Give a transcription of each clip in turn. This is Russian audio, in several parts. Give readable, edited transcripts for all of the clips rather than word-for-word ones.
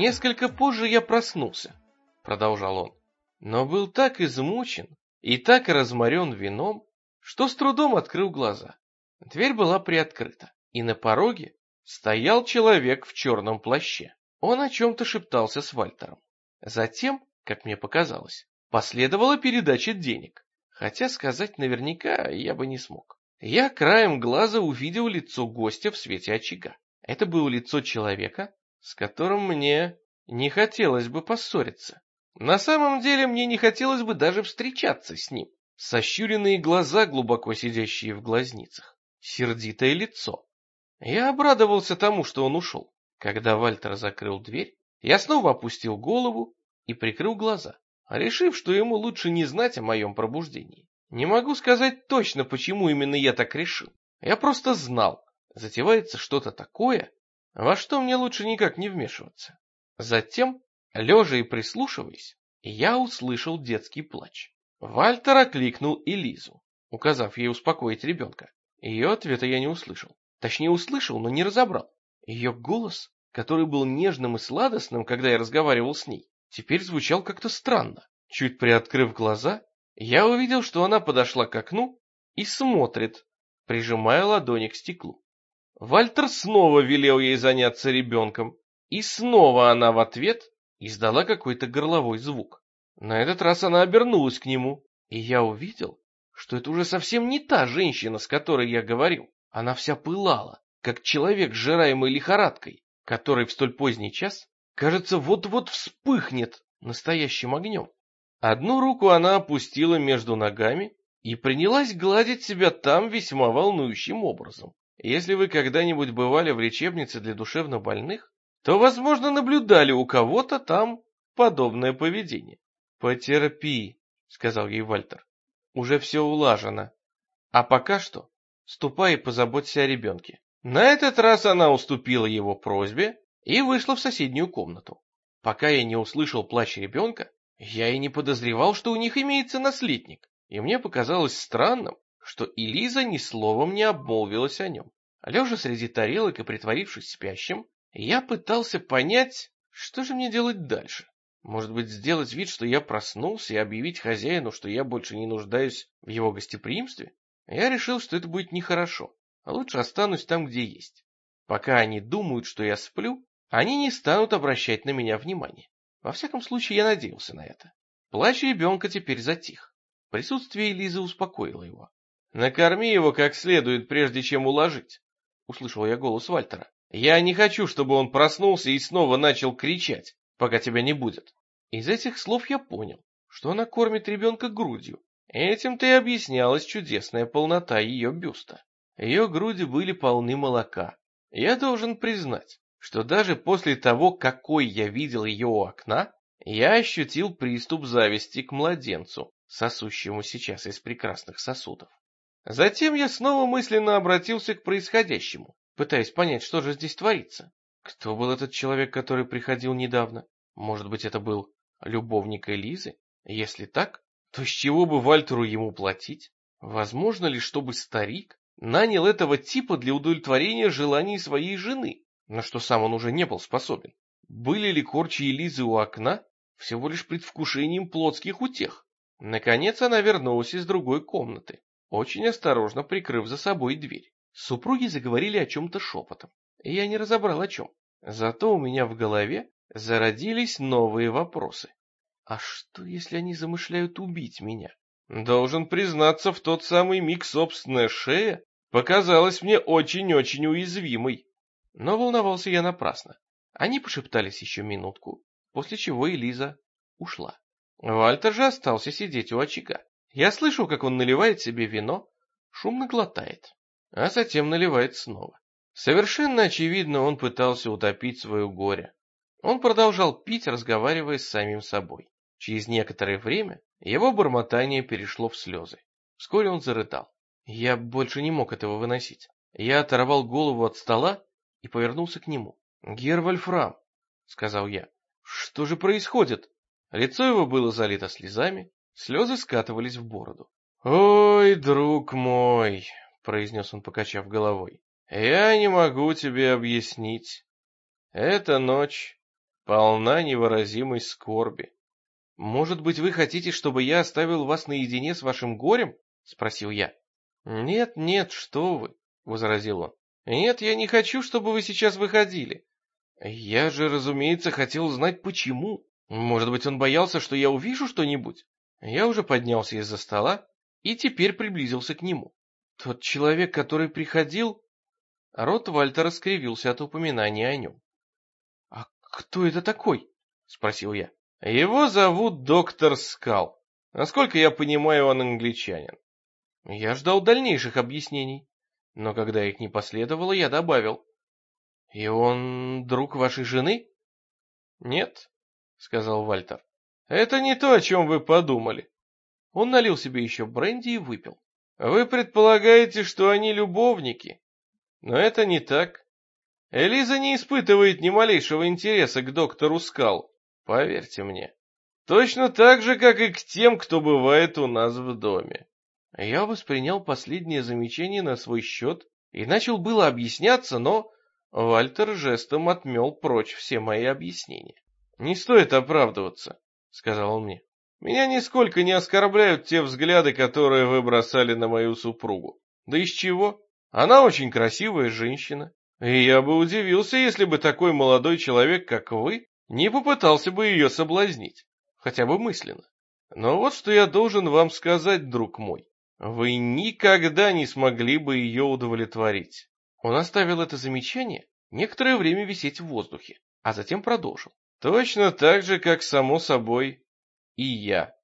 Несколько позже я проснулся, продолжал он, но был так измучен и так разморен вином, что с трудом открыл глаза. Дверь была приоткрыта, и на пороге стоял человек в черном плаще. Он о чем-то шептался с Вальтером. Затем, как мне показалось, последовала передача денег, хотя сказать наверняка я бы не смог. Я краем глаза увидел лицо гостя в свете очага. Это было лицо человека, с которым мне не хотелось бы поссориться. На самом деле мне не хотелось бы даже встречаться с ним. Сощуренные глаза, глубоко сидящие в глазницах, сердитое лицо. Я обрадовался тому, что он ушел. Когда Вальтер закрыл дверь, я снова опустил голову и прикрыл глаза, решив, что ему лучше не знать о моем пробуждении. Не могу сказать точно, почему именно я так решил. Я просто знал, затевается что-то такое, во что мне лучше никак не вмешиваться. Затем, лежа и прислушиваясь, я услышал детский плач. Вальтер окликнул Элизу, указав ей успокоить ребенка. Ее ответа я не услышал. Точнее, услышал, но не разобрал. Ее голос, который был нежным и сладостным, когда я разговаривал с ней, теперь звучал как-то странно. Чуть приоткрыв глаза, я увидел, что она подошла к окну и смотрит, прижимая ладони к стеклу. Вальтер снова велел ей заняться ребенком, и снова она в ответ издала какой-то горловой звук. На этот раз она обернулась к нему, и я увидел, что это уже совсем не та женщина, с которой я говорил. Она вся пылала, как человек, сжираемый лихорадкой, который в столь поздний час, кажется, вот-вот вспыхнет настоящим огнем. Одну руку она опустила между ногами и принялась гладить себя там весьма волнующим образом. Если вы когда-нибудь бывали в лечебнице для душевнобольных, то, возможно, наблюдали у кого-то там подобное поведение. «Потерпи», — сказал ей Вальтер, — «уже все улажено. А пока что ступай и позаботься о ребенке». На этот раз она уступила его просьбе и вышла в соседнюю комнату. Пока я не услышал плач ребенка, я и не подозревал, что у них имеется наследник, и мне показалось странным, что Элиза ни словом не обмолвилась о нем. Лежа среди тарелок и притворившись спящим, я пытался понять, что же мне делать дальше. Может быть, сделать вид, что я проснулся, и объявить хозяину, что я больше не нуждаюсь в его гостеприимстве? Я решил, что это будет нехорошо, а лучше останусь там, где есть. Пока они думают, что я сплю, они не станут обращать на меня внимание. Во всяком случае, я надеялся на это. Плач ребенка теперь затих. Присутствие Элизы успокоило его. «Накорми его как следует, прежде чем уложить», — услышал я голос Вальтера. «Я не хочу, чтобы он проснулся и снова начал кричать, пока тебя не будет». Из этих слов я понял, что она кормит ребенка грудью. Этим-то и объяснялась чудесная полнота ее бюста. Ее груди были полны молока. Я должен признать, что даже после того, какой я видел ее у окна, я ощутил приступ зависти к младенцу, сосущему сейчас из прекрасных сосудов. Затем я снова мысленно обратился к происходящему, пытаясь понять, что же здесь творится. Кто был этот человек, который приходил недавно? Может быть, это был любовник Элизы? Если так, то с чего бы Вальтеру ему платить? Возможно ли, чтобы старик нанял этого типа для удовлетворения желаний своей жены, на что сам он уже не был способен? Были ли корчи Элизы у окна всего лишь предвкушением плотских утех? Наконец она вернулась из другой комнаты, очень осторожно прикрыв за собой дверь. Супруги заговорили о чем-то шепотом, и я не разобрал о чем. Зато у меня в голове зародились новые вопросы. А что, если они замышляют убить меня? Должен признаться, в тот самый миг собственная шея показалась мне очень-очень уязвимой. Но волновался я напрасно. Они пошептались еще минутку, после чего Элиза ушла. Вальтер же остался сидеть у очага. Я слышал, как он наливает себе вино, шумно глотает, а затем наливает снова. Совершенно очевидно, он пытался утопить свое горе. Он продолжал пить, разговаривая с самим собой. Через некоторое время его бормотание перешло в слезы. Вскоре он зарыдал. Я больше не мог этого выносить. Я оторвал голову от стола и повернулся к нему. «Гер Вольфрам», — сказал я, — «что же происходит?» Лицо его было залито слезами, слезы скатывались в бороду. «Ой, друг мой», — произнес он, покачав головой, — «я не могу тебе объяснить. Эта ночь полна невыразимой скорби. «Может быть, вы хотите, чтобы я оставил вас наедине с вашим горем?» — спросил я. «Нет, нет, что вы!» — возразил он. «Нет, я не хочу, чтобы вы сейчас выходили. Я же, разумеется, хотел знать, почему. Может быть, он боялся, что я увижу что-нибудь?» Я уже поднялся из-за стола и теперь приблизился к нему. Тот человек, который приходил... Рот Вальтера скривился от упоминания о нем. «А кто это такой?» — спросил я. «Его зовут доктор Скал. Насколько я понимаю, он англичанин». Я ждал дальнейших объяснений, но когда их не последовало, я добавил. «И он друг вашей жены?» «Нет», — сказал Вальтер. «Это не то, о чем вы подумали». Он налил себе еще бренди и выпил. «Вы предполагаете, что они любовники, но это не так. Элиза не испытывает ни малейшего интереса к доктору Скал, поверьте мне. Точно так же, как и к тем, кто бывает у нас в доме». Я воспринял последнее замечание на свой счет и начал было объясняться, но Вальтер жестом отмел прочь все мои объяснения. «Не стоит оправдываться», — сказал он мне. «Меня нисколько не оскорбляют те взгляды, которые вы бросали на мою супругу. Да из чего? Она очень красивая женщина, и я бы удивился, если бы такой молодой человек, как вы, не попытался бы ее соблазнить, хотя бы мысленно. Но вот что я должен вам сказать, друг мой. Вы никогда не смогли бы ее удовлетворить». Он оставил это замечание некоторое время висеть в воздухе, а затем продолжил. «Точно так же, как, само собой, и я.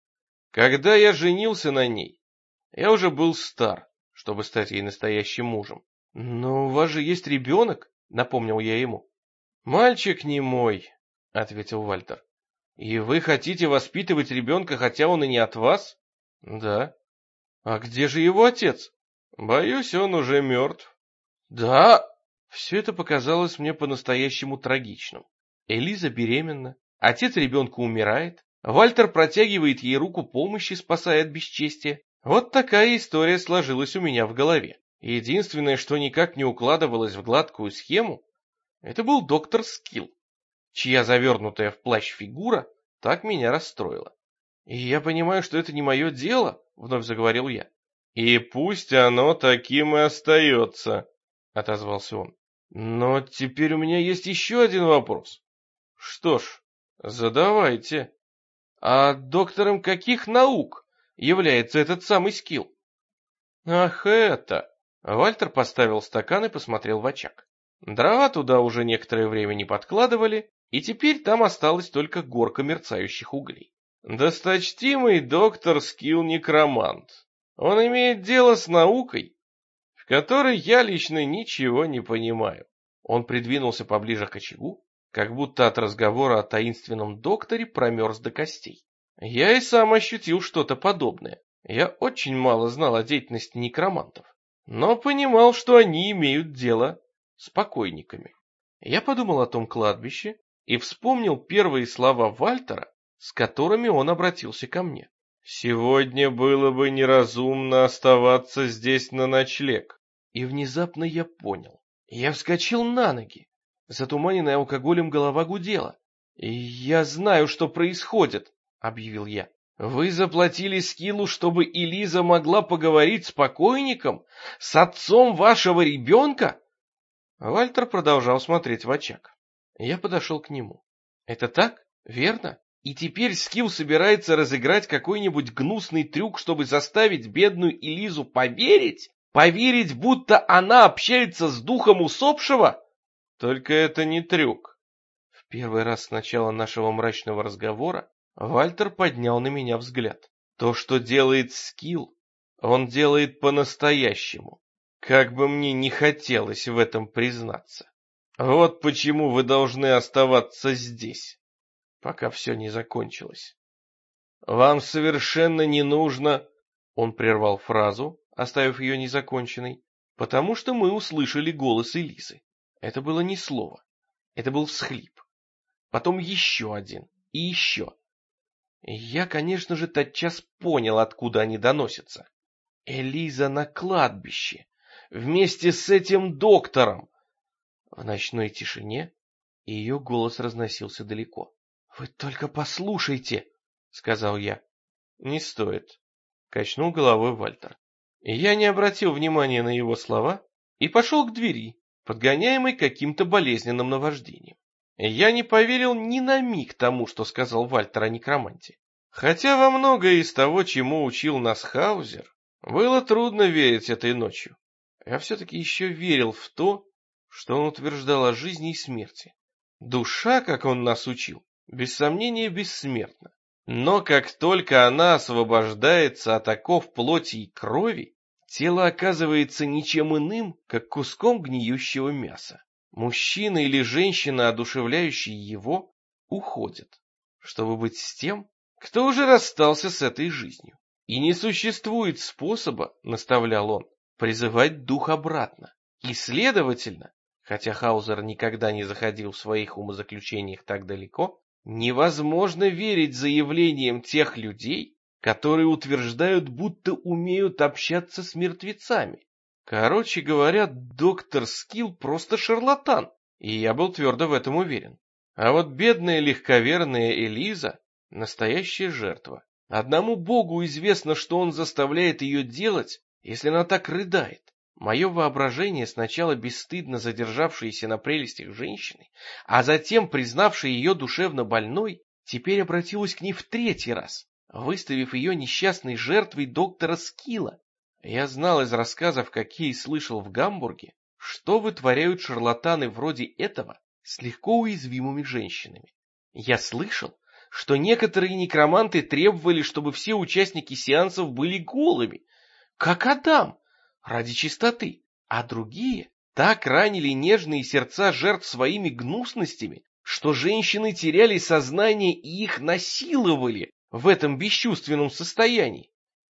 Когда я женился на ней, я уже был стар, чтобы стать ей настоящим мужем. Но у вас же есть ребенок, напомнил я ему. Мальчик не мой, ответил Вальтер. И вы хотите воспитывать ребенка, хотя он и не от вас? Да. А где же его отец? Боюсь, он уже мертв. Да. Все это показалось мне по-настоящему трагичным. Элиза беременна, отец ребенка умирает, Вальтер протягивает ей руку помощи, спасая от бесчестия. Вот такая история сложилась у меня в голове. Единственное, что никак не укладывалось в гладкую схему, это был доктор Скилл, чья завернутая в плащ фигура так меня расстроила. «И я понимаю, что это не мое дело», — вновь заговорил я. «И пусть оно таким и остается», — отозвался он. «Но теперь у меня есть еще один вопрос». «Что ж, задавайте». «А доктором каких наук является этот самый Скилл?» «Ах, это!» Вальтер поставил стакан и посмотрел в очаг. Дрова туда уже некоторое время не подкладывали, и теперь там осталась только горка мерцающих углей. «Досточтимый доктор Скилл некромант. Он имеет дело с наукой, в которой я лично ничего не понимаю». Он придвинулся поближе к очагу, как будто от разговора о таинственном докторе промерз до костей. Я и сам ощутил что-то подобное. Я очень мало знал о деятельности некромантов, но понимал, что они имеют дело с покойниками. Я подумал о том кладбище и вспомнил первые слова Вальтера, с которыми он обратился ко мне. «Сегодня было бы неразумно оставаться здесь на ночлег». И внезапно я понял. Я вскочил на ноги. Затуманенная алкоголем голова гудела. «Я знаю, что происходит», — объявил я. «Вы заплатили Скиллу, чтобы Элиза могла поговорить с покойником? С отцом вашего ребенка?» Вальтер продолжал смотреть в очаг. Я подошел к нему. «Это так? Верно? И теперь Скилл собирается разыграть какой-нибудь гнусный трюк, чтобы заставить бедную Элизу поверить? Поверить, будто она общается с духом усопшего?» «Только это не трюк». В первый раз с начала нашего мрачного разговора Вальтер поднял на меня взгляд. «То, что делает Скилл, он делает по-настоящему. Как бы мне не хотелось в этом признаться. Вот почему вы должны оставаться здесь, пока все не закончилось. Вам совершенно не нужно...» Он прервал фразу, оставив ее незаконченной, потому что мы услышали голос Элизы. Это было не слово, это был всхлип. Потом еще один и еще. Я, конечно же, тотчас понял, откуда они доносятся. Элиза на кладбище, вместе с этим доктором. В ночной тишине и ее голос разносился далеко. «Вы только послушайте!» — сказал я. «Не стоит», — качнул головой Вальтер. Я не обратил внимания на его слова и пошел к двери, подгоняемый каким-то болезненным наваждением. Я не поверил ни на миг тому, что сказал Вальтер о некроманте. Хотя во многое из того, чему учил нас Хаузер, было трудно верить этой ночью. Я все-таки еще верил в то, что он утверждал о жизни и смерти. Душа, как он нас учил, без сомнения бессмертна. Но как только она освобождается от оков плоти и крови, тело оказывается ничем иным, как куском гниющего мяса. Мужчина или женщина, одушевляющие его, уходят, чтобы быть с тем, кто уже расстался с этой жизнью. И не существует способа, наставлял он, призывать дух обратно. И, следовательно, хотя Хаузер никогда не заходил в своих умозаключениях так далеко, невозможно верить заявлениям тех людей, которые утверждают, будто умеют общаться с мертвецами. Короче говоря, доктор Скилл просто шарлатан, и я был твердо в этом уверен. А вот бедная легковерная Элиза — настоящая жертва. Одному Богу известно, что он заставляет ее делать, если она так рыдает. Мое воображение, сначала бесстыдно задержавшееся на прелестях женщины, а затем признавшее ее душевно больной, теперь обратилось к ней в третий раз, выставив ее несчастной жертвой доктора Скилла. Я знал из рассказов, какие слышал в Гамбурге, что вытворяют шарлатаны вроде этого с легко уязвимыми женщинами. Я слышал, что некоторые некроманты требовали, чтобы все участники сеансов были голыми, как Адам, ради чистоты, а другие так ранили нежные сердца жертв своими гнусностями, что женщины теряли сознание и их насиловали в этом бесчувственном состоянии.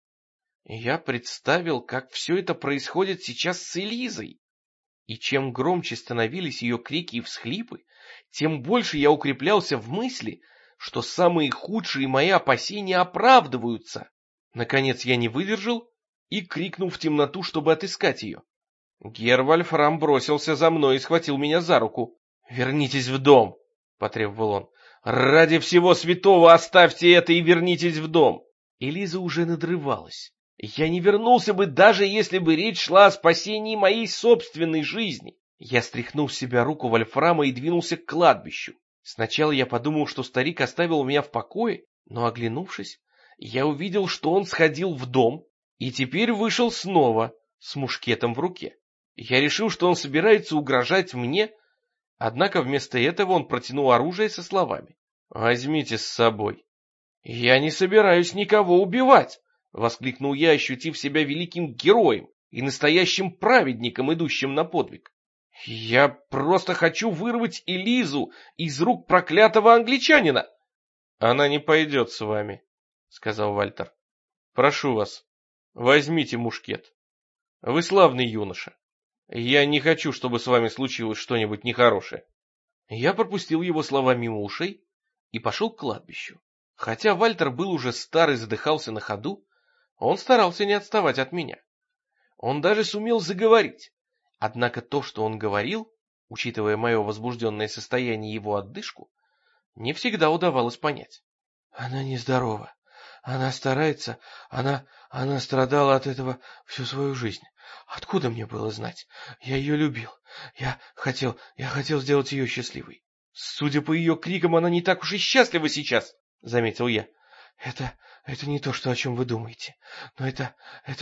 Я представил, как все это происходит сейчас с Элизой, и чем громче становились ее крики и всхлипы, тем больше я укреплялся в мысли, что самые худшие мои опасения оправдываются. Наконец я не выдержал и крикнул в темноту, чтобы отыскать ее. Гервольфрам бросился за мной и схватил меня за руку. «Вернитесь в дом!» — потребовал он. «Ради всего святого оставьте это и вернитесь в дом!» Элиза уже надрывалась. Я не вернулся бы, даже если бы речь шла о спасении моей собственной жизни. Я стряхнул с себя руку Вольфрама и двинулся к кладбищу. Сначала я подумал, что старик оставил меня в покое, но, оглянувшись, я увидел, что он сходил в дом и теперь вышел снова с мушкетом в руке. Я решил, что он собирается угрожать мне, однако вместо этого он протянул оружие со словами: «Возьмите с собой». «Я не собираюсь никого убивать!» — воскликнул я, ощутив себя великим героем и настоящим праведником, идущим на подвиг. «Я просто хочу вырвать Элизу из рук проклятого англичанина!» «Она не пойдет с вами», — сказал Вальтер. «Прошу вас, возьмите мушкет. Вы славный юноша. Я не хочу, чтобы с вами случилось что-нибудь нехорошее». Я пропустил его слова мимо ушей и пошел к кладбищу. Хотя Вальтер был уже стар и задыхался на ходу, он старался не отставать от меня. Он даже сумел заговорить. Однако то, что он говорил, учитывая мое возбужденное состояние и его отдышку, не всегда удавалось понять. «Она нездорова. Она старается. Она страдала от этого всю свою жизнь. Откуда мне было знать? Я ее любил. Я хотел сделать ее счастливой. Судя по ее крикам, она не так уж и счастлива сейчас», — заметил я. Это не то, о чем вы думаете. Но это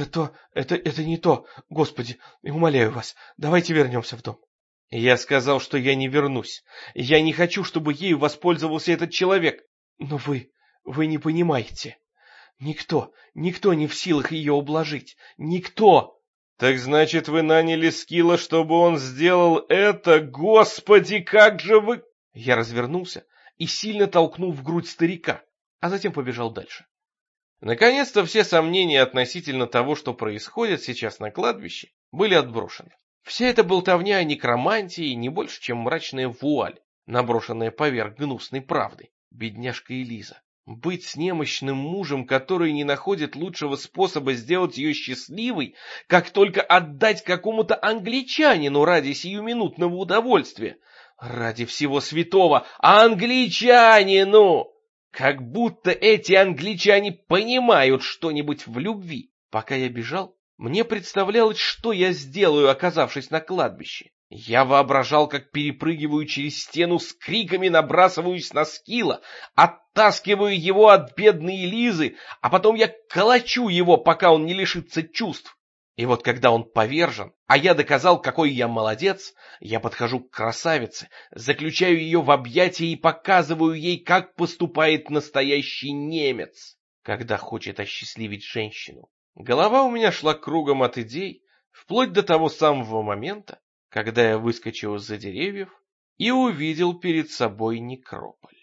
не то. Господи, умоляю вас, давайте вернемся в дом. Я сказал, что я не вернусь. Я не хочу, чтобы ею воспользовался этот человек. Но вы не понимаете. Никто не в силах ее ублажить. Никто. Так значит, вы наняли Скилла, чтобы он сделал это? Господи, как же вы... Я развернулся и сильно толкнул в грудь старика, а затем побежал дальше. Наконец-то все сомнения относительно того, что происходит сейчас на кладбище, были отброшены. Вся эта болтовня о некромантии не больше, чем мрачная вуаль, наброшенная поверх гнусной правды. Бедняжка Элиза. Быть с немощным мужем, который не находит лучшего способа сделать ее счастливой, как только отдать какому-то англичанину ради сиюминутного удовольствия. Ради всего святого, англичане, ну! Как будто эти англичане понимают что-нибудь в любви. Пока я бежал, мне представлялось, что я сделаю, оказавшись на кладбище. Я воображал, как перепрыгиваю через стену с криками, набрасываюсь на Скилла, оттаскиваю его от бедной Лизы, а потом я колочу его, пока он не лишится чувств. И вот когда он повержен, а я доказал, какой я молодец, я подхожу к красавице, заключаю ее в объятия и показываю ей, как поступает настоящий немец, когда хочет осчастливить женщину. Голова у меня шла кругом от идей, вплоть до того самого момента, когда я выскочил из-за деревьев и увидел перед собой некрополь.